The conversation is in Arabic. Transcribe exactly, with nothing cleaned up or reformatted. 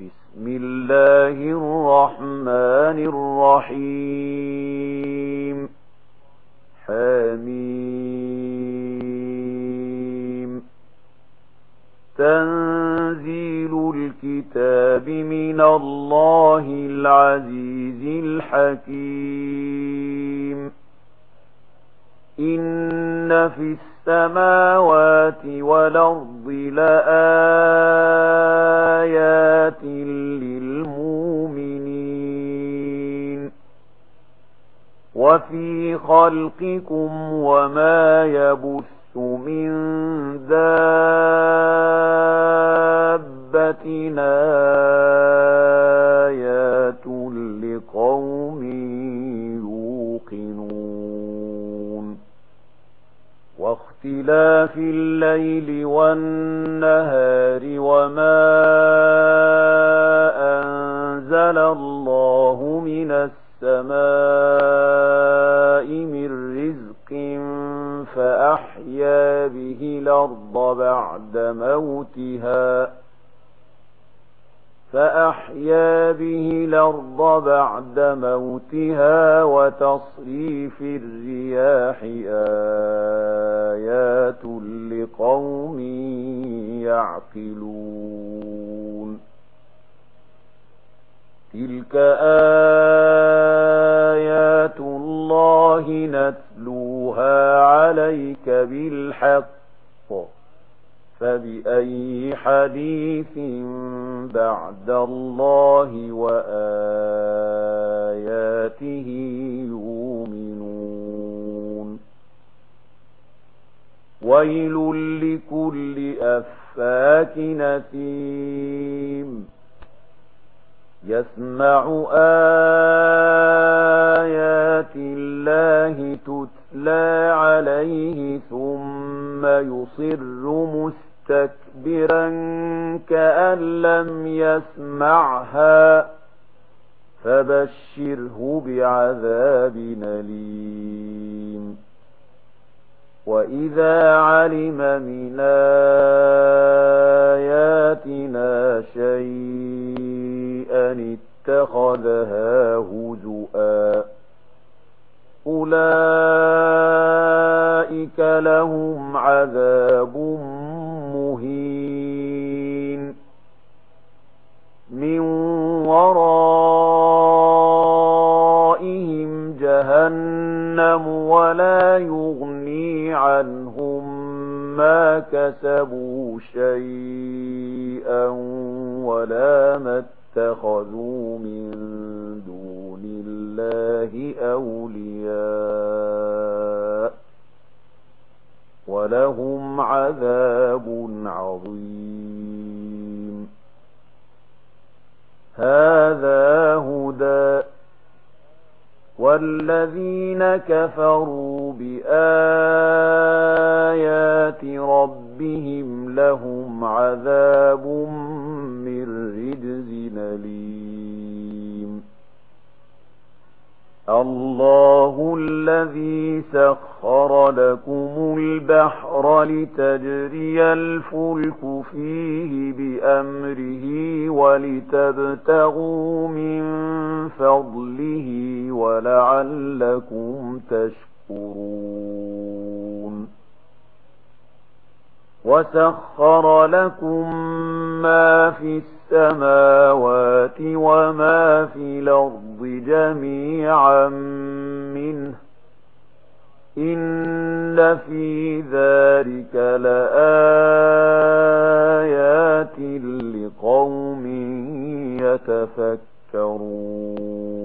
بسم الله الرحمن الرحيم. حميم. تنزيل الكتاب من الله العزيز الحكيم. إن في السماوات والأرض لآيات للمؤمنين. وفي خلقكم وما يبث من دابة آيات لقوم يوقنون. واختلاف الليل والنهار وما أنزل الله من السماء من رزق فأحيا به الأرض بعد موتها فأحيا به الأرض بعد موتها وتصريف الرياح آيات لقوم يعقلون. تلك آيات الله نتلوها عليك بالحق، فبأي حديث بعد الله وآياته يؤمنون. ويل لكل أفاك نثيم يسمع آيات الله تتلى عليه ثم يصر مستكبرا كأن لم يسمعها فبشره بعذاب أليم. وإذا علم من آياتنا شيئا اتخذها هزؤا. أولئك لهم عذاب مهين من ورائهم جهنم ولا يغني عنهم ما كسبوا شيئا ولا ما اتخذوا من دون الله أولياء ولهم عذاب عظيم. هذا هدى. والذين كفروا بآيات ربهم لهم عذاب من رجز أليم. الله الذي سخر لكم البحر لتجري الفلك فيه بأمره ولتبتغوا من فضله ولعلكم تشكرون. وسخر لكم ما في السماوات وما في الأرض جميعا منه إن في ذلك لآيات لقوم يتفكرون.